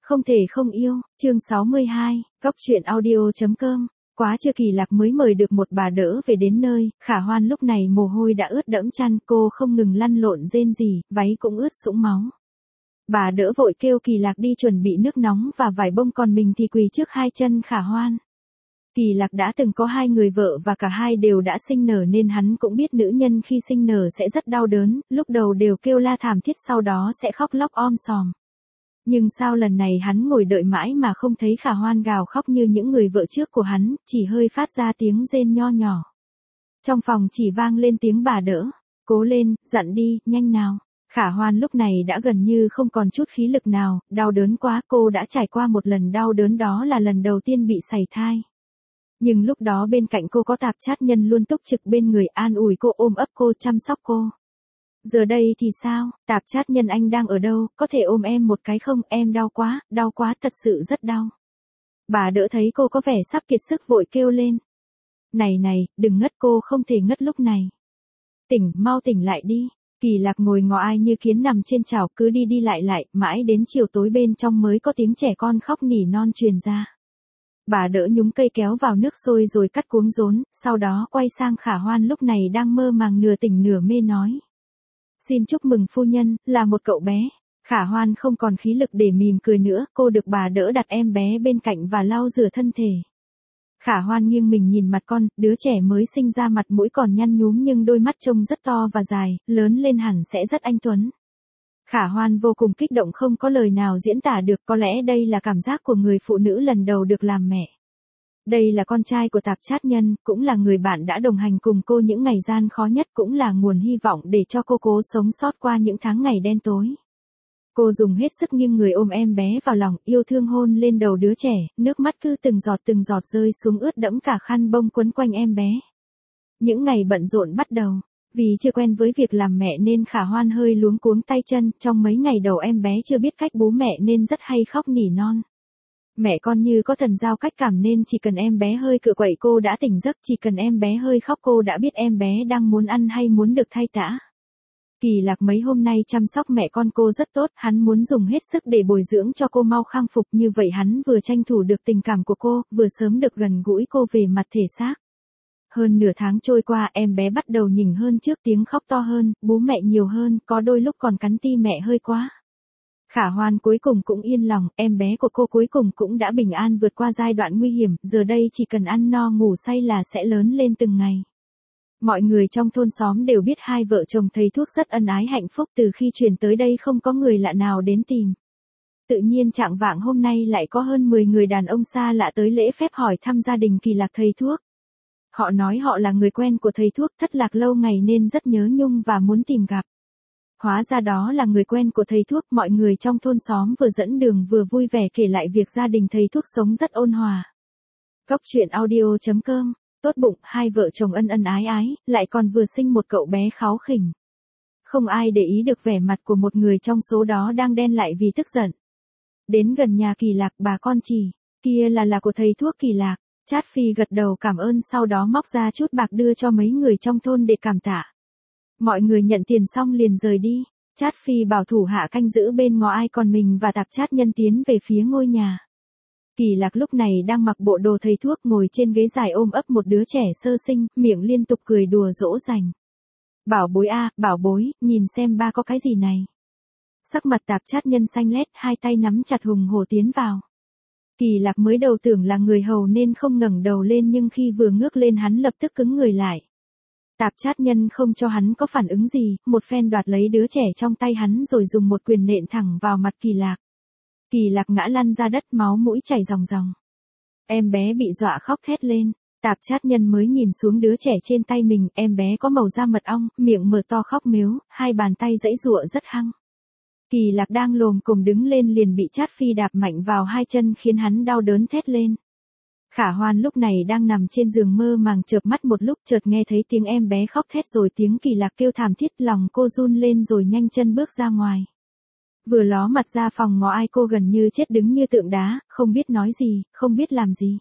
Không thể không yêu, chương 62, Góc truyện audio.com. Quá trưa Kỳ Lạc mới mời được một bà đỡ về đến nơi, Khả Hoan lúc này mồ hôi đã ướt đẫm chăn, cô không ngừng lăn lộn rên rỉ, váy cũng ướt sũng máu. Bà đỡ vội kêu Kỳ Lạc đi chuẩn bị nước nóng và vải bông, còn mình thì quỳ trước hai chân Khả Hoan. Kỳ Lạc đã từng có hai người vợ và cả hai đều đã sinh nở nên hắn cũng biết nữ nhân khi sinh nở sẽ rất đau đớn, lúc đầu đều kêu la thảm thiết sau đó sẽ khóc lóc om sòm. Nhưng sao lần này hắn ngồi đợi mãi mà không thấy Khả Hoan gào khóc như những người vợ trước của hắn, chỉ hơi phát ra tiếng rên nho nhỏ. Trong phòng chỉ vang lên tiếng bà đỡ, cố lên, dặn đi, nhanh nào. Khả Hoan lúc này đã gần như không còn chút khí lực nào, đau đớn quá, cô đã trải qua một lần đau đớn, đó là lần đầu tiên bị sảy thai. Nhưng lúc đó bên cạnh cô có Tạp Chát Nhân luôn túc trực bên người, an ủi cô, ôm ấp cô, chăm sóc cô. Giờ đây thì sao, Tạp Chát Nhân anh đang ở đâu, có thể ôm em một cái không, em đau quá, thật sự rất đau. Bà đỡ thấy cô có vẻ sắp kiệt sức vội kêu lên. Này, đừng ngất, cô không thể ngất lúc này. Mau tỉnh lại đi. Kỳ Lạc ngồi ngó ai như kiến nằm trên chảo, cứ đi lại, mãi đến chiều tối bên trong mới có tiếng trẻ con khóc nỉ non truyền ra. Bà đỡ nhúng cây kéo vào nước sôi rồi cắt cuống rốn, sau đó quay sang Khả Hoan lúc này đang mơ màng nửa tỉnh nửa mê nói. Xin chúc mừng phu nhân, là một cậu bé. Khả Hoan không còn khí lực để mỉm cười nữa, cô được bà đỡ đặt em bé bên cạnh và lau rửa thân thể. Khả Hoan nghiêng mình nhìn mặt con, đứa trẻ mới sinh ra mặt mũi còn nhăn nhúm nhưng đôi mắt trông rất to và dài, lớn lên hẳn sẽ rất anh tuấn. Khả Hoan vô cùng kích động, không có lời nào diễn tả được, có lẽ đây là cảm giác của người phụ nữ lần đầu được làm mẹ. Đây là con trai của Tạp Chát Nhân, cũng là người bạn đã đồng hành cùng cô những ngày gian khó nhất, cũng là nguồn hy vọng để cho cô cố sống sót qua những tháng ngày đen tối. Cô dùng hết sức nghiêng người ôm em bé vào lòng, yêu thương hôn lên đầu đứa trẻ, nước mắt cứ từng giọt rơi xuống ướt đẫm cả khăn bông quấn quanh em bé. Những ngày bận rộn bắt đầu. Vì chưa quen với việc làm mẹ nên Khả Hoan hơi luống cuống tay chân, trong mấy ngày đầu em bé chưa biết cách bú mẹ nên rất hay khóc nỉ non. Mẹ con như có thần giao cách cảm nên chỉ cần em bé hơi cựa quậy cô đã tỉnh giấc, chỉ cần em bé hơi khóc cô đã biết em bé đang muốn ăn hay muốn được thay tã. Kỳ Lạc mấy hôm nay chăm sóc mẹ con cô rất tốt, hắn muốn dùng hết sức để bồi dưỡng cho cô mau khang phục, như vậy hắn vừa tranh thủ được tình cảm của cô, vừa sớm được gần gũi cô về mặt thể xác. Hơn nửa tháng trôi qua, em bé bắt đầu nhỉnh hơn trước, tiếng khóc to hơn, bú mẹ nhiều hơn, có đôi lúc còn cắn ti mẹ hơi quá. Khả Hoan cuối cùng cũng yên lòng, em bé của cô cuối cùng cũng đã bình an vượt qua giai đoạn nguy hiểm, giờ đây chỉ cần ăn no ngủ say là sẽ lớn lên từng ngày. Mọi người trong thôn xóm đều biết hai vợ chồng thầy thuốc rất ân ái hạnh phúc, từ khi chuyển tới đây không có người lạ nào đến tìm. Tự nhiên trạng vạng hôm nay lại có hơn 10 người đàn ông xa lạ tới lễ phép hỏi thăm gia đình Kỳ Lạc thầy thuốc. Họ nói họ là người quen của thầy thuốc, thất lạc lâu ngày nên rất nhớ nhung và muốn tìm gặp. Hóa ra đó là người quen của thầy thuốc, mọi người trong thôn xóm vừa dẫn đường vừa vui vẻ kể lại việc gia đình thầy thuốc sống rất ôn hòa. Góc truyện audio.com, tốt bụng, hai vợ chồng ân ái, lại còn vừa sinh một cậu bé kháu khỉnh. Không ai để ý được vẻ mặt của một người trong số đó đang đen lại vì tức giận. Đến gần nhà Kỳ Lạc, bà con chỉ, kia là của thầy thuốc Kỳ Lạc. Chát Phi gật đầu cảm ơn, sau đó móc ra chút bạc đưa cho mấy người trong thôn để cảm tạ. Mọi người nhận tiền xong liền rời đi. Chát Phi bảo thủ hạ canh giữ bên ngõ ai, còn mình và Tạp Chát Nhân tiến về phía ngôi nhà. Kỳ Lạc lúc này đang mặc bộ đồ thầy thuốc, ngồi trên ghế dài ôm ấp một đứa trẻ sơ sinh, miệng liên tục cười đùa dỗ dành. Bảo bối a, bảo bối, nhìn xem ba có cái gì này. Sắc mặt Tạp Chát Nhân xanh lét, hai tay nắm chặt hùng hổ tiến vào. Kỳ Lạc mới đầu tưởng là người hầu nên không ngẩng đầu lên, nhưng khi vừa ngước lên hắn lập tức cứng người lại. Tạp Chát Nhân không cho hắn có phản ứng gì, một phen đoạt lấy đứa trẻ trong tay hắn rồi dùng một quyền nện thẳng vào mặt Kỳ Lạc. Kỳ Lạc ngã lăn ra đất, máu mũi chảy ròng. Em bé bị dọa khóc thét lên. Tạp Chát Nhân mới nhìn xuống đứa trẻ trên tay mình, em bé có màu da mật ong, miệng mở to khóc mếu, hai bàn tay giãy giụa rất hăng. Kỳ Lạc đang lồm cồm đứng lên liền bị Chát Phi đạp mạnh vào hai chân khiến hắn đau đớn thét lên. Khả Hoan lúc này đang nằm trên giường mơ màng, chợp mắt một lúc chợt nghe thấy tiếng em bé khóc thét rồi tiếng Kỳ Lạc kêu thảm thiết, lòng cô run lên rồi nhanh chân bước ra ngoài. Vừa ló mặt ra phòng ngó ai, cô gần như chết đứng như tượng đá, không biết nói gì, không biết làm gì.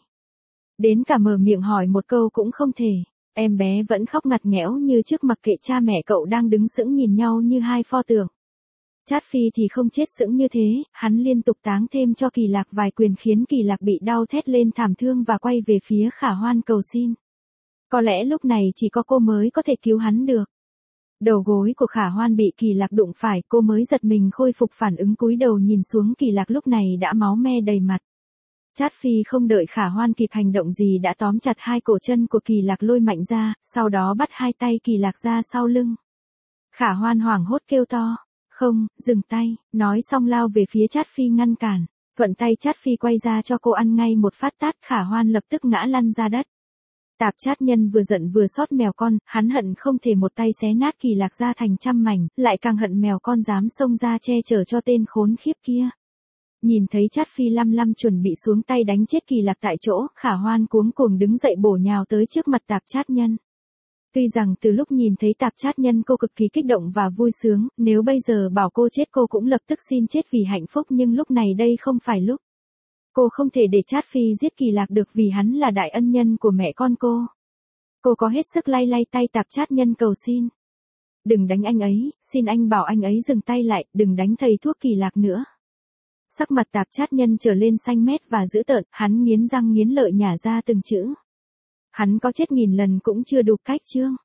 Đến cả mở miệng hỏi một câu cũng không thể, em bé vẫn khóc ngặt nghẽo như trước, mặc kệ cha mẹ cậu đang đứng sững nhìn nhau như hai pho tượng. Trát Phi thì không chết sững như thế, hắn liên tục táng thêm cho Kỳ Lạc vài quyền khiến Kỳ Lạc bị đau thét lên thảm thương và quay về phía Khả Hoan cầu xin. Có lẽ lúc này chỉ có cô mới có thể cứu hắn được. Đầu gối của Khả Hoan bị Kỳ Lạc đụng phải, cô mới giật mình khôi phục phản ứng cúi đầu nhìn xuống. Kỳ Lạc lúc này đã máu me đầy mặt. Trát Phi không đợi Khả Hoan kịp hành động gì đã tóm chặt hai cổ chân của Kỳ Lạc lôi mạnh ra, sau đó bắt hai tay Kỳ Lạc ra sau lưng. Khả Hoan hoảng hốt kêu to. Không, dừng tay, nói xong lao về phía Trát Phi ngăn cản. Thuận tay Trát Phi quay ra cho cô ăn ngay một phát tát. Khả Hoan lập tức ngã lăn ra đất. Tạp Trát Nhân vừa giận vừa xót mèo con, hắn hận không thể một tay xé nát Kỳ Lạc ra thành trăm mảnh, lại càng hận mèo con dám xông ra che chở cho tên khốn khiếp kia. Nhìn thấy Trát Phi lăm lăm chuẩn bị xuống tay đánh chết Kỳ Lạc tại chỗ, Khả Hoan cuống cuồng đứng dậy bổ nhào tới trước mặt Tạp Trát Nhân. Tuy rằng từ lúc nhìn thấy Tạp Trát Nhân cô cực kỳ kích động và vui sướng, nếu bây giờ bảo cô chết cô cũng lập tức xin chết vì hạnh phúc, nhưng lúc này đây không phải lúc. Cô không thể để Trát Phi giết Kỳ Lạc được vì hắn là đại ân nhân của mẹ con cô. Cô có hết sức lay lay tay Tạp Trát Nhân cầu xin. Đừng đánh anh ấy, xin anh bảo anh ấy dừng tay lại, đừng đánh thầy thuốc Kỳ Lạc nữa. Sắc mặt Tạp Trát Nhân trở lên xanh mét và dữ tợn, hắn nghiến răng nghiến lợi nhả ra từng chữ. Hắn có chết nghìn lần cũng chưa đủ cách chương.